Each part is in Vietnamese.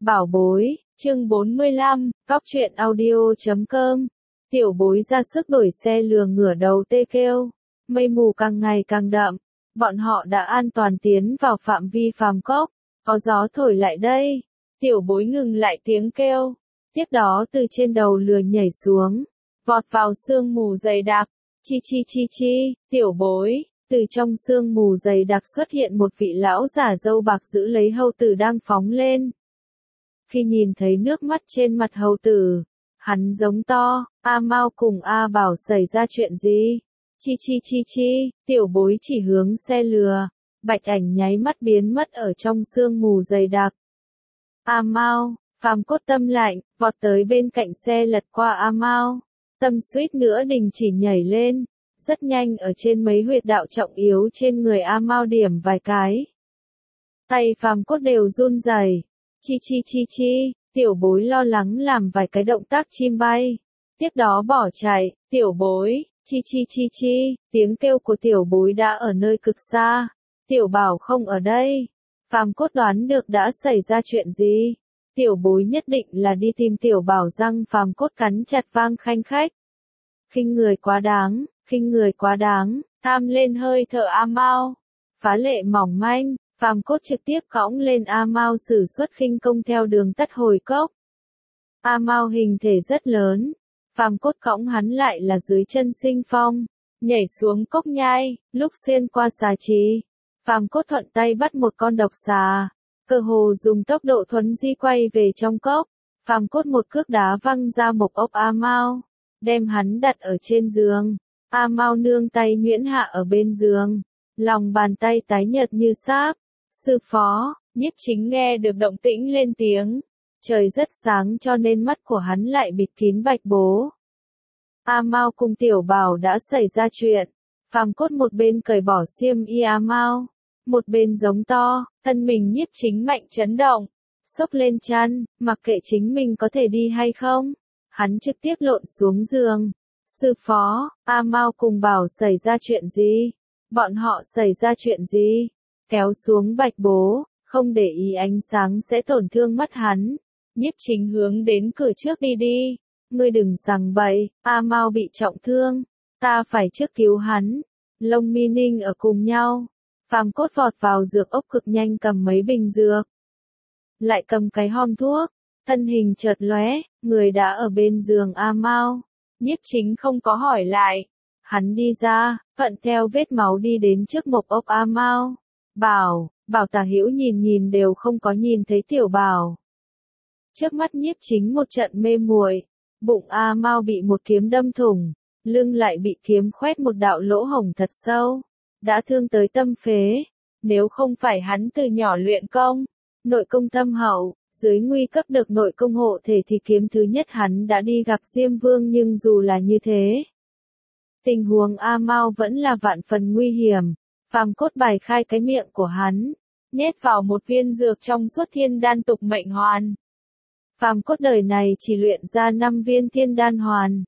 Bảo bối, chương 45, cóc truyện audio.com. Tiểu bối ra sức đuổi xe lừa ngửa đầu tê kêu. Mây mù càng ngày càng đậm. Bọn họ đã an toàn tiến vào phạm vi phàm cốc. Có gió thổi lại đây. Tiểu bối ngừng lại tiếng kêu. Tiếp đó từ trên đầu lừa nhảy xuống. Vọt vào sương mù dày đặc. Chi chi chi chi, tiểu bối. Từ trong sương mù dày đặc xuất hiện một vị lão giả râu bạc giữ lấy hầu tử đang phóng lên. Khi nhìn thấy nước mắt trên mặt hầu tử, hắn giống to, A Mao cùng A Bảo xảy ra chuyện gì? Chi chi chi chi, tiểu bối chỉ hướng xe lừa, bạch ảnh nháy mắt biến mất ở trong sương mù dày đặc. A Mao, phàm cốt tâm lạnh, vọt tới bên cạnh xe lật qua A Mao, tâm suýt nữa đình chỉ nhảy lên, rất nhanh ở trên mấy huyệt đạo trọng yếu trên người A Mao điểm vài cái. Tay phàm cốt đều run rẩy. Chi chi chi chi, tiểu bối lo lắng làm vài cái động tác chim bay. Tiếp đó bỏ chạy, tiểu bối, chi chi chi chi, tiếng kêu của tiểu bối đã ở nơi cực xa. Tiểu Bảo không ở đây. Phàm cốt đoán được đã xảy ra chuyện gì. Tiểu bối nhất định là đi tìm tiểu Bảo, răng phàm cốt cắn chặt vang khanh khách. Khinh người quá đáng, khinh người quá đáng, tham lên hơi thở A Mao. Phá lệ mỏng manh. Phàm cốt trực tiếp cõng lên A Mao sử xuất khinh công theo đường tắt hồi cốc. A Mao hình thể rất lớn. Phàm cốt cõng hắn lại là dưới chân sinh phong. Nhảy xuống cốc nhai, lúc xuyên qua xà trì. Phàm cốt thuận tay bắt một con độc xà. Cơ hồ dùng tốc độ thuấn di quay về trong cốc. Phàm cốt một cước đá văng ra một ốc A Mao. Đem hắn đặt ở trên giường. A Mao nương tay nhuyễn hạ ở bên giường. Lòng bàn tay tái nhợt như sáp. Sư phó, Nhiếp Chính nghe được động tĩnh lên tiếng. Trời rất sáng cho nên mắt của hắn lại bịt kín bạch bố. A Mao cùng tiểu Bảo đã xảy ra chuyện. Phàm cốt một bên cởi bỏ xiêm y A Mao, một bên giống to, thân mình Nhiếp Chính mạnh chấn động. Xốc lên chăn, mặc kệ chính mình có thể đi hay không. Hắn trực tiếp lộn xuống giường. Sư phó, A Mao cùng Bảo xảy ra chuyện gì? Bọn họ xảy ra chuyện gì? Kéo xuống bạch bố, không để ý ánh sáng sẽ tổn thương mắt hắn. Nhiếp Chính hướng đến cửa trước đi đi. Ngươi đừng sằng bậy, A Mao bị trọng thương. Ta phải trước cứu hắn. Lông mi ninh ở cùng nhau. Phàm cốt vọt vào dược ốc cực nhanh cầm mấy bình dược. Lại cầm cái hòm thuốc. Thân hình chợt lóe, người đã ở bên giường A Mao. Nhiếp Chính không có hỏi lại. Hắn đi ra, thuận theo vết máu đi đến trước mộc ốc A Mao. Bảo Tả Hữu nhìn đều không có nhìn thấy tiểu Bảo. Trước mắt Nhiếp Chính một trận mê muội, bụng A Mao bị một kiếm đâm thủng, lưng lại bị kiếm khoét một đạo lỗ hổng thật sâu, đã thương tới tâm phế. Nếu không phải hắn từ nhỏ luyện công, nội công thâm hậu, dưới nguy cấp được nội công hộ thể thì kiếm thứ nhất hắn đã đi gặp Diêm Vương, nhưng dù là như thế, tình huống A Mao vẫn là vạn phần nguy hiểm. Phàm cốt bài khai cái miệng của hắn, nhét vào một viên dược trong suốt thiên đan tục mệnh hoàn. Phàm cốt đời này chỉ luyện ra 5 viên thiên đan hoàn.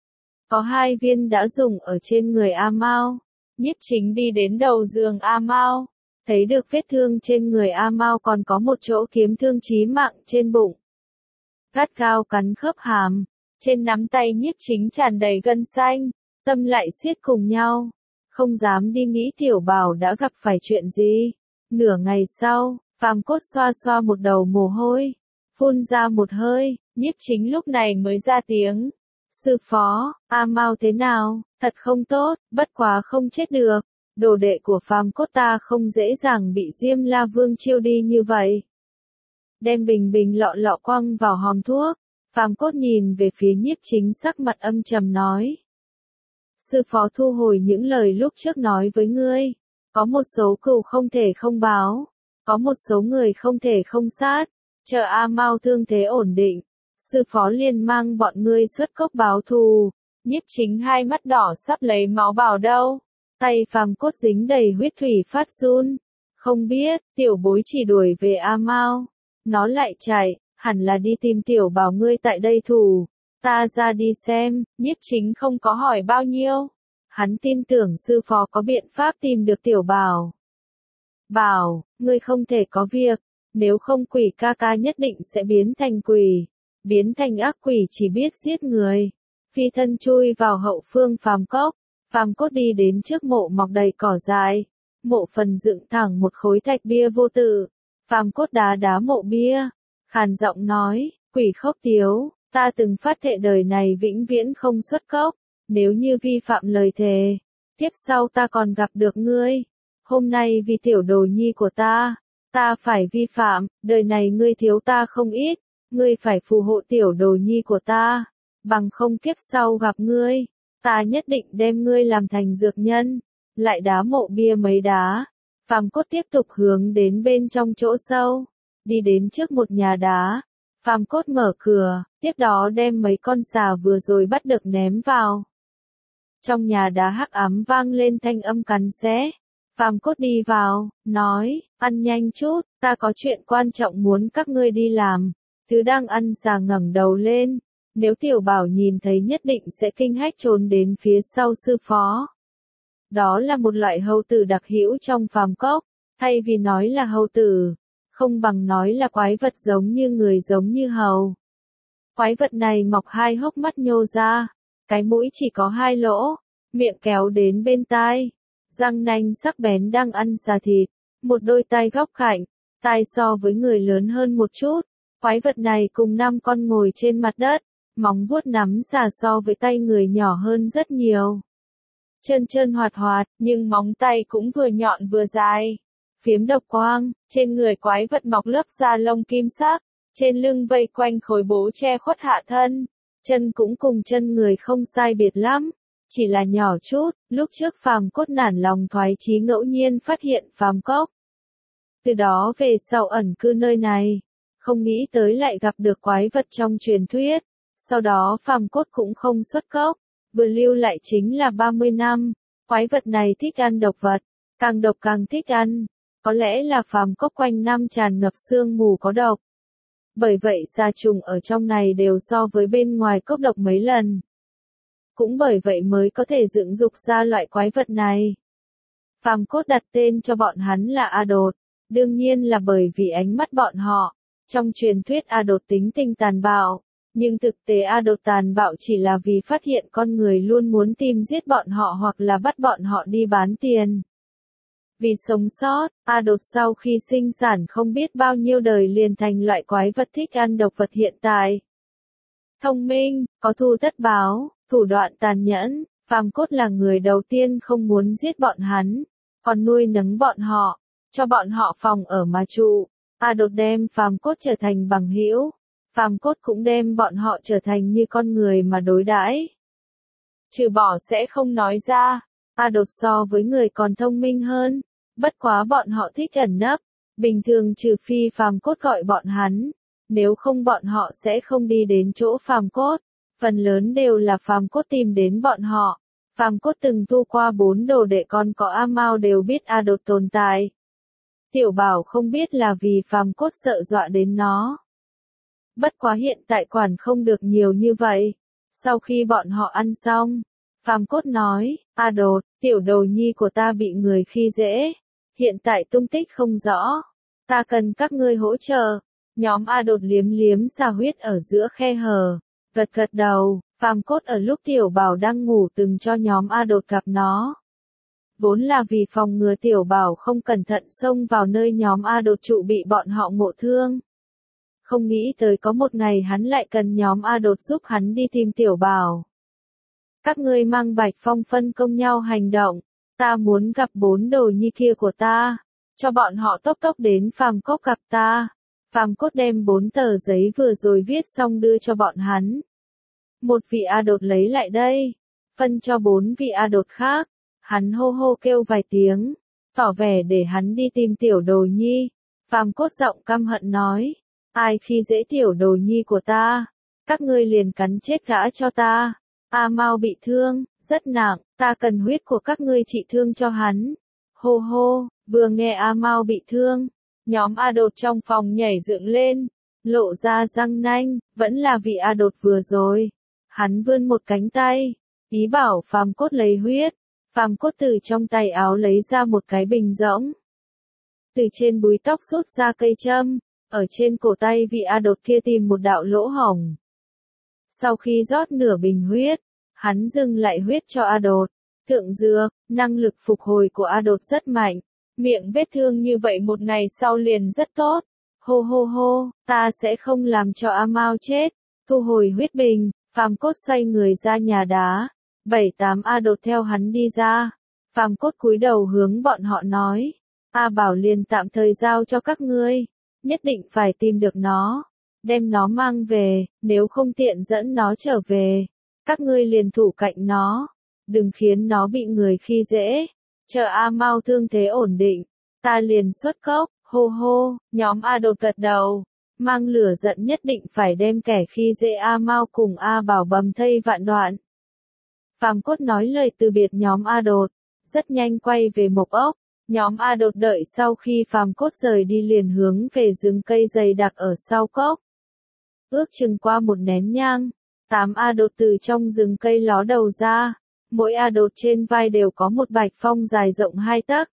Có 2 viên đã dùng ở trên người A Mao. Nhiếp Chính đi đến đầu giường A Mao, thấy được vết thương trên người A Mao còn có một chỗ kiếm thương chí mạng trên bụng. Gắt gao cắn khớp hàm, trên nắm tay Nhiếp Chính tràn đầy gân xanh, tâm lại siết cùng nhau. Không dám đi nghĩ tiểu Bảo đã gặp phải chuyện gì. Nửa ngày sau, phàm cốt xoa xoa một đầu mồ hôi, phun ra một hơi. Nhiếp Chính lúc này mới ra tiếng. Sư phó, A Mao thế nào? Thật không tốt, bất quá không chết được. Đồ đệ của phàm cốt ta không dễ dàng bị Diêm La Vương chiêu đi như vậy. Đem bình lọ lọ quăng vào hòm thuốc. Phàm cốt nhìn về phía Nhiếp Chính, sắc mặt âm trầm nói. Sư phó thu hồi những lời lúc trước nói với ngươi. Có một số cừu không thể không báo. Có một số người không thể không sát. Chờ A Mao thương thế ổn định, sư phó liền mang bọn ngươi xuất cốc báo thù. Nhiếp Chính hai mắt đỏ sắp lấy máu vào đâu. Tay phàm cốt dính đầy huyết thủy phát run. Không biết, tiểu bối chỉ đuổi về A Mao. Nó lại chạy, hẳn là đi tìm tiểu Bảo ngươi tại đây thủ. Ta ra đi xem. Nhiếp Chính không có hỏi bao nhiêu. Hắn tin tưởng sư phó có biện pháp tìm được tiểu Bảo. Bảo, ngươi không thể có việc. Nếu không quỷ ca ca nhất định sẽ biến thành quỷ. Biến thành ác quỷ chỉ biết giết người. Phi thân chui vào hậu phương phàm cốc. Phàm cốt đi đến trước mộ mọc đầy cỏ dại. Mộ phần dựng thẳng một khối thạch bia vô tự. Phàm cốt đá đá mộ bia. Khàn giọng nói, quỷ khốc tiếu, ta từng phát thệ đời này vĩnh viễn không xuất cốc. Nếu như vi phạm lời thề, tiếp sau ta còn gặp được ngươi. Hôm nay vì tiểu đồ nhi của ta phải vi phạm, đời này ngươi thiếu ta không ít, ngươi phải phù hộ tiểu đồ nhi của ta, bằng không kiếp sau gặp ngươi, ta nhất định đem ngươi làm thành dược nhân. Lại đá mộ bia mấy đá, phàm cốt tiếp tục hướng đến bên trong chỗ sâu, đi đến trước một nhà đá, phàm cốt mở cửa, tiếp đó đem mấy con xà vừa rồi bắt được ném vào. Trong nhà đá hắc ám vang lên thanh âm cắn xé. Phàm cốt đi vào, nói, ăn nhanh chút, ta có chuyện quan trọng muốn các ngươi đi làm. Thứ đang ăn xà ngẩng đầu lên, nếu tiểu bảo nhìn thấy nhất định sẽ kinh hách trốn đến phía sau sư phó. Đó là một loại hầu tử đặc hữu trong phàm cốc, thay vì nói là hầu tử, không bằng nói là quái vật giống như người giống như hầu. Quái vật này mọc hai hốc mắt nhô ra, cái mũi chỉ có hai lỗ, miệng kéo đến bên tai. Răng nanh sắc bén đang ăn xà thịt, một đôi tai góc cạnh, tai so với người lớn hơn một chút. Quái vật này cùng 5 con ngồi trên mặt đất, móng vuốt nắm xà so với tay người nhỏ hơn rất nhiều. Chân trơn hoạt hoạt, nhưng móng tay cũng vừa nhọn vừa dài. Phiếm độc quang, trên người quái vật mọc lớp da lông kim sắc, trên lưng vây quanh khối bố che khuất hạ thân. Chân cũng cùng chân người không sai biệt lắm. Chỉ là nhỏ chút, lúc trước phàm cốt nản lòng thoái chí ngẫu nhiên phát hiện phàm cốc. Từ đó về sau ẩn cư nơi này, không nghĩ tới lại gặp được quái vật trong truyền thuyết. Sau đó phàm cốt cũng không xuất cốc, vừa lưu lại chính là 30 năm. Quái vật này thích ăn độc vật, càng độc càng thích ăn. Có lẽ là phàm cốc quanh năm tràn ngập sương mù có độc. Bởi vậy xà trùng ở trong này đều so với bên ngoài cốc độc mấy lần. Cũng bởi vậy mới có thể dựng dục ra loại quái vật này. Phàm cốt đặt tên cho bọn hắn là A Đột, đương nhiên là bởi vì ánh mắt bọn họ. Trong truyền thuyết A Đột tính tình tàn bạo, nhưng thực tế A Đột tàn bạo chỉ là vì phát hiện con người luôn muốn tìm giết bọn họ hoặc là bắt bọn họ đi bán tiền. Vì sống sót, A Đột sau khi sinh sản không biết bao nhiêu đời liền thành loại quái vật thích ăn độc vật hiện tại. Thông minh, có thù tất báo. Thủ đoạn tàn nhẫn, phàm cốt là người đầu tiên không muốn giết bọn hắn, còn nuôi nấng bọn họ, cho bọn họ phòng ở mà trụ. A Đột đem phàm cốt trở thành bằng hữu, phàm cốt cũng đem bọn họ trở thành như con người mà đối đãi. Trừ bỏ sẽ không nói ra, A Đột so với người còn thông minh hơn, bất quá bọn họ thích ẩn nấp, bình thường trừ phi phàm cốt gọi bọn hắn, nếu không bọn họ sẽ không đi đến chỗ phàm cốt. Phần lớn đều là phàm cốt tìm đến bọn họ. Phàm cốt từng tu qua 4 đồ đệ con có A Mao đều biết A Đột tồn tại. Tiểu bảo không biết là vì phàm cốt sợ dọa đến nó. Bất quá hiện tại quản không được nhiều như vậy. Sau khi bọn họ ăn xong, phàm cốt nói, A Đột, tiểu đồ nhi của ta bị người khi dễ. Hiện tại tung tích không rõ. Ta cần các ngươi hỗ trợ. Nhóm A Đột liếm liếm xà huyết ở giữa khe hở. Gật gật đầu, phàm cốt ở lúc tiểu bảo đang ngủ từng cho nhóm A Đột gặp nó. Vốn là vì phòng ngừa tiểu bảo không cẩn thận xông vào nơi nhóm A Đột trụ bị bọn họ ngộ thương. Không nghĩ tới có một ngày hắn lại cần nhóm A Đột giúp hắn đi tìm tiểu bảo. Các ngươi mang Bạch Phong phân công nhau hành động, ta muốn gặp 4 đồ nhi kia của ta, cho bọn họ tốc tốc đến phàm cốc gặp ta. Phàm cốt đem 4 tờ giấy vừa rồi viết xong đưa cho bọn hắn. Một vị A Đột lấy lại đây, phân cho 4 vị A Đột khác. Hắn hô hô kêu vài tiếng, tỏ vẻ để hắn đi tìm tiểu đồ nhi. Phàm cốt giọng căm hận nói, ai khi dễ tiểu đồ nhi của ta, các ngươi liền cắn chết gã cho ta. A Mao bị thương, rất nặng, ta cần huyết của các ngươi trị thương cho hắn. Hô hô, vừa nghe A Mao bị thương, nhóm A Đột trong phòng nhảy dựng lên, lộ ra răng nanh, vẫn là vị A Đột vừa rồi. Hắn vươn một cánh tay, ý bảo phàm cốt lấy huyết. Phàm cốt từ trong tay áo lấy ra một cái bình rỗng. từ trên búi tóc rút ra cây châm, ở trên cổ tay vị A Đột kia tìm một đạo lỗ hổng. Sau khi rót nửa bình huyết, hắn dừng lại huyết cho A Đột. Thượng dược, năng lực phục hồi của A Đột rất mạnh, miệng vết thương như vậy một ngày sau liền rất tốt. Hô hô hô, ta sẽ không làm cho A Mao chết. Thu hồi huyết bình, Phàm Cốt xoay người ra nhà đá. 7-8 A Đột theo hắn đi ra. Phàm Cốt cúi đầu hướng bọn họ nói. A Bảo liền tạm thời giao cho các ngươi. Nhất định phải tìm được nó. Đem nó mang về, nếu không tiện dẫn nó trở về. Các ngươi liền thủ cạnh nó. Đừng khiến nó bị người khi dễ. Chờ A Mao thương thế ổn định. Ta liền xuất cốc, hô hô, nhóm A Đột gật đầu. Mang lửa giận nhất định phải đem kẻ khi dễ A Mao cùng A Bảo bầm thây vạn đoạn. Phàm Cốt nói lời từ biệt nhóm A Đột. Rất nhanh quay về Mộc Ốc. Nhóm A Đột đợi sau khi Phàm Cốt rời đi liền hướng về rừng cây dày đặc ở sau cốc. Ước chừng qua một nén nhang, 8 A Đột từ trong rừng cây ló đầu ra. Mỗi A Đột trên vai đều có một bạch phong dài rộng 2 tấc.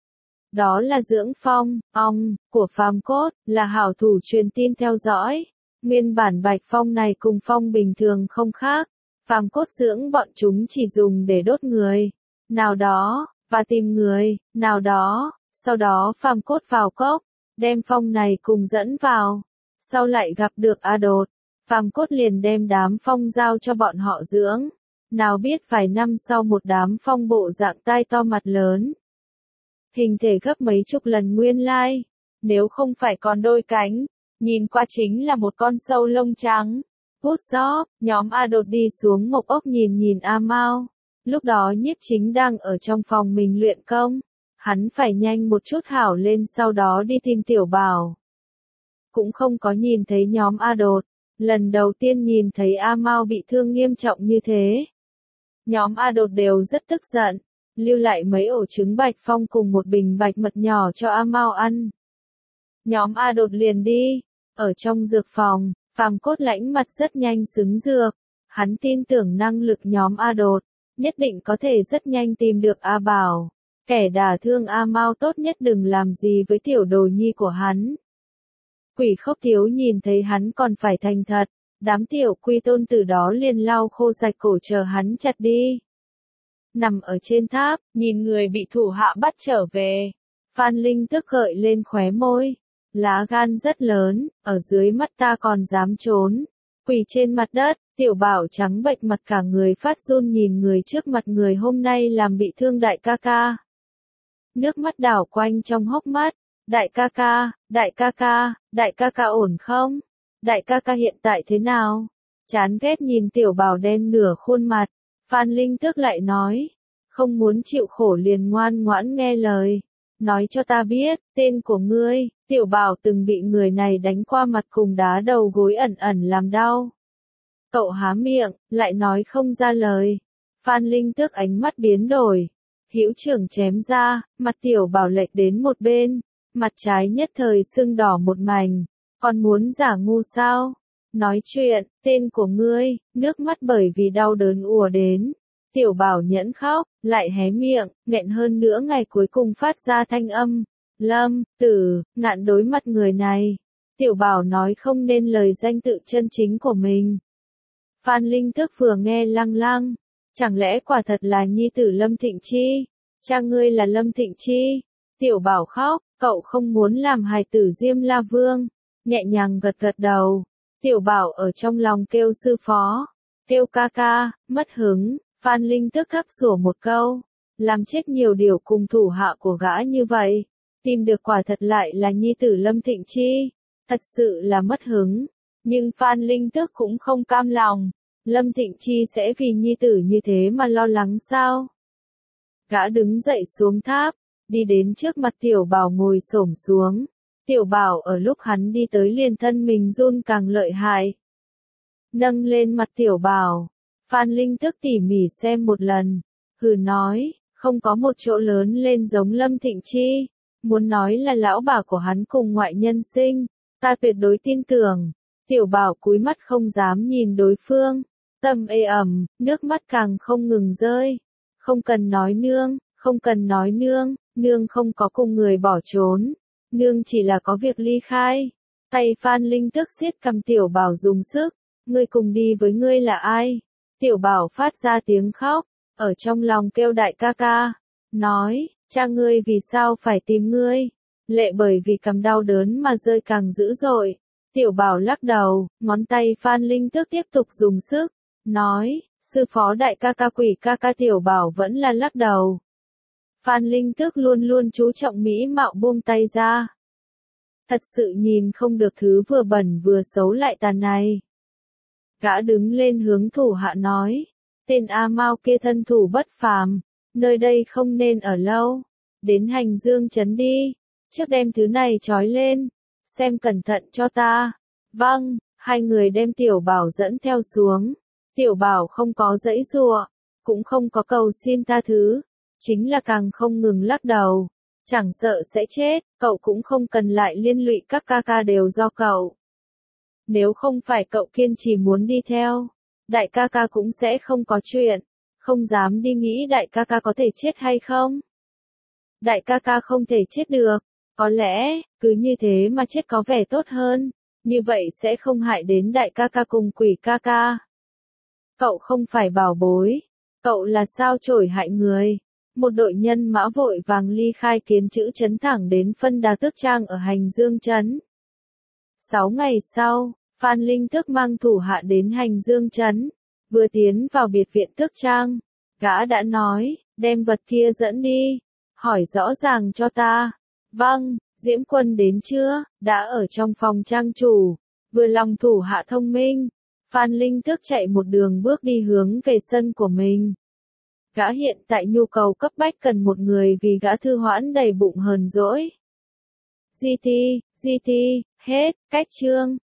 Đó là dưỡng phong, ong, của Phàm Cốt, là hảo thủ truyền tin theo dõi. Nguyên bản bạch phong này cùng phong bình thường không khác. Phàm Cốt dưỡng bọn chúng chỉ dùng để đốt người. Nào đó, và tìm người, nào đó. Sau đó Phàm Cốt vào cốc, đem phong này cùng dẫn vào. Sau lại gặp được A Đột. Phàm Cốt liền đem đám phong giao cho bọn họ dưỡng. Nào biết vài năm sau một đám phong bộ dạng tai to mặt lớn. Hình thể gấp mấy chục lần nguyên lai. Nếu không phải còn đôi cánh, nhìn qua chính là một con sâu lông trắng. Hút gió, nhóm A Đột đi xuống Mộc Ốc nhìn A Mao. Lúc đó Nhiếp Chính đang ở trong phòng mình luyện công. Hắn phải nhanh một chút hảo lên sau đó đi tìm Tiểu Bảo. Cũng không có nhìn thấy nhóm A Đột. Lần đầu tiên nhìn thấy A Mao bị thương nghiêm trọng như thế. Nhóm A Đột đều rất tức giận. Lưu lại mấy ổ trứng bạch phong cùng một bình bạch mật nhỏ cho A Mao ăn. Nhóm A Đột liền đi. Ở trong dược phòng, Phàm Cốt lãnh mặt rất nhanh xứng dược. Hắn tin tưởng năng lực nhóm A Đột. Nhất định có thể rất nhanh tìm được A Bảo. Kẻ đả thương A Mao tốt nhất đừng làm gì với tiểu đồ nhi của hắn. Quỷ Khốc Thiếu nhìn thấy hắn còn phải thành thật. Đám tiểu quy tôn từ đó liền lau khô sạch cổ chờ hắn chặt đi. Nằm ở trên tháp, nhìn người bị thủ hạ bắt trở về. Phan Linh tức gợi lên khóe môi. Lá gan rất lớn, ở dưới mắt ta còn dám trốn. Quỳ trên mặt đất, Tiểu Bảo trắng bệch mặt cả người phát run nhìn người trước mặt người hôm nay làm bị thương đại ca ca. Nước mắt đảo quanh trong hốc mắt. Đại ca ca, đại ca ca, đại ca ca ổn không? Đại ca ca hiện tại thế nào? Chán ghét nhìn Tiểu Bảo đen nửa khuôn mặt. Phan Linh Tước lại nói. Không muốn chịu khổ liền ngoan ngoãn nghe lời. Nói cho ta biết, tên của ngươi. Tiểu Bảo từng bị người này đánh qua mặt cùng đá đầu gối ẩn ẩn làm đau. Cậu há miệng, lại nói không ra lời. Phan Linh Tước ánh mắt biến đổi. Hữu trưởng chém ra, mặt Tiểu Bảo lệch đến một bên. Mặt trái nhất thời sưng đỏ một mảnh. Còn muốn giả ngu sao? Nói chuyện, tên của ngươi, nước mắt bởi vì đau đớn ùa đến. Tiểu Bảo nhẫn khóc, lại hé miệng, nghẹn hơn nữa ngày cuối cùng phát ra thanh âm. Lâm, Tử, Ngạn đối mặt người này. Tiểu Bảo nói không nên lời danh tự chân chính của mình. Phan Linh Tước vừa nghe lăng lăng. Chẳng lẽ quả thật là nhi tử Lâm Thịnh Chi? Cha ngươi là Lâm Thịnh Chi? Tiểu Bảo khóc, cậu không muốn làm hài tử Diêm La Vương. Nhẹ nhàng gật gật đầu. Tiểu Bảo ở trong lòng kêu sư phó. Kêu ca ca, mất hứng. Phan Linh Tước thấp sủa một câu. Làm chết nhiều điều cùng thủ hạ của gã như vậy. Tìm được quả thật lại là nhi tử Lâm Thịnh Chi. Thật sự là mất hứng. Nhưng Phan Linh Tước cũng không cam lòng. Lâm Thịnh Chi sẽ vì nhi tử như thế mà lo lắng sao? Gã đứng dậy xuống tháp. Đi đến trước mặt Tiểu Bảo ngồi xổm xuống. Tiểu Bảo ở lúc hắn đi tới liền thân mình run càng lợi hại. Nâng lên mặt Tiểu Bảo. Phan Linh Tước tỉ mỉ xem một lần. Hừ nói, không có một chỗ lớn lên giống Lâm Thịnh Chi. Muốn nói là lão bà của hắn cùng ngoại nhân sinh. Ta tuyệt đối tin tưởng. Tiểu Bảo cúi mắt không dám nhìn đối phương. Tâm ê ẩm, nước mắt càng không ngừng rơi. Không cần nói nương, không cần nói nương, nương không có cùng người bỏ trốn. Nương chỉ là có việc ly khai. Tay Phan Linh Tước siết cầm Tiểu Bảo dùng sức. Ngươi cùng đi với ngươi là ai? Tiểu Bảo phát ra tiếng khóc, ở trong lòng kêu đại ca ca. Nói, cha ngươi vì sao phải tìm ngươi? Lệ bởi vì cầm đau đớn mà rơi càng dữ dội. Tiểu Bảo lắc đầu, ngón tay Phan Linh Tước tiếp tục dùng sức. Nói, sư phó đại ca ca quỷ ca ca. Tiểu Bảo vẫn là lắc đầu. Phan Linh Tước luôn luôn chú trọng mỹ mạo buông tay ra. Thật sự nhìn không được thứ vừa bẩn vừa xấu lại tàn này. Gã đứng lên hướng thủ hạ nói, tên A Mao kia thân thủ bất phàm, nơi đây không nên ở lâu, đến Hành Dương trấn đi, trước đem thứ này trói lên, xem cẩn thận cho ta. Vâng, hai người đem Tiểu Bảo dẫn theo xuống. Tiểu Bảo không có giãy giụa, cũng không có cầu xin tha thứ, chính là càng không ngừng lắc đầu. Chẳng sợ sẽ chết, cậu cũng không cần lại liên lụy các ca ca đều do cậu. Nếu không phải cậu kiên trì muốn đi theo, đại ca ca cũng sẽ không có chuyện, không dám đi nghĩ đại ca ca có thể chết hay không. Đại ca ca không thể chết được, có lẽ, cứ như thế mà chết có vẻ tốt hơn, như vậy sẽ không hại đến đại ca ca cùng quỷ ca ca. Cậu không phải bảo bối, cậu là sao chổi hại người. Một đội nhân mã vội vàng ly khai Kiến Chữ trấn thẳng đến phân đà Tước Trang ở Hành Dương trấn. 6 ngày sau, Phan Linh Tước mang thủ hạ đến Hành Dương trấn, vừa tiến vào biệt viện Tước Trang, gã đã nói, đem vật kia dẫn đi, hỏi rõ ràng cho ta. Vâng, Diễm Quân đến chưa? Đã ở trong phòng trang chủ. Vừa lòng thủ hạ thông minh, Phan Linh Tước chạy một đường bước đi hướng về sân của mình. Gã hiện tại nhu cầu cấp bách cần một người vì gã thư hoãn đầy bụng hờn dỗi. GT, hết, cách chương.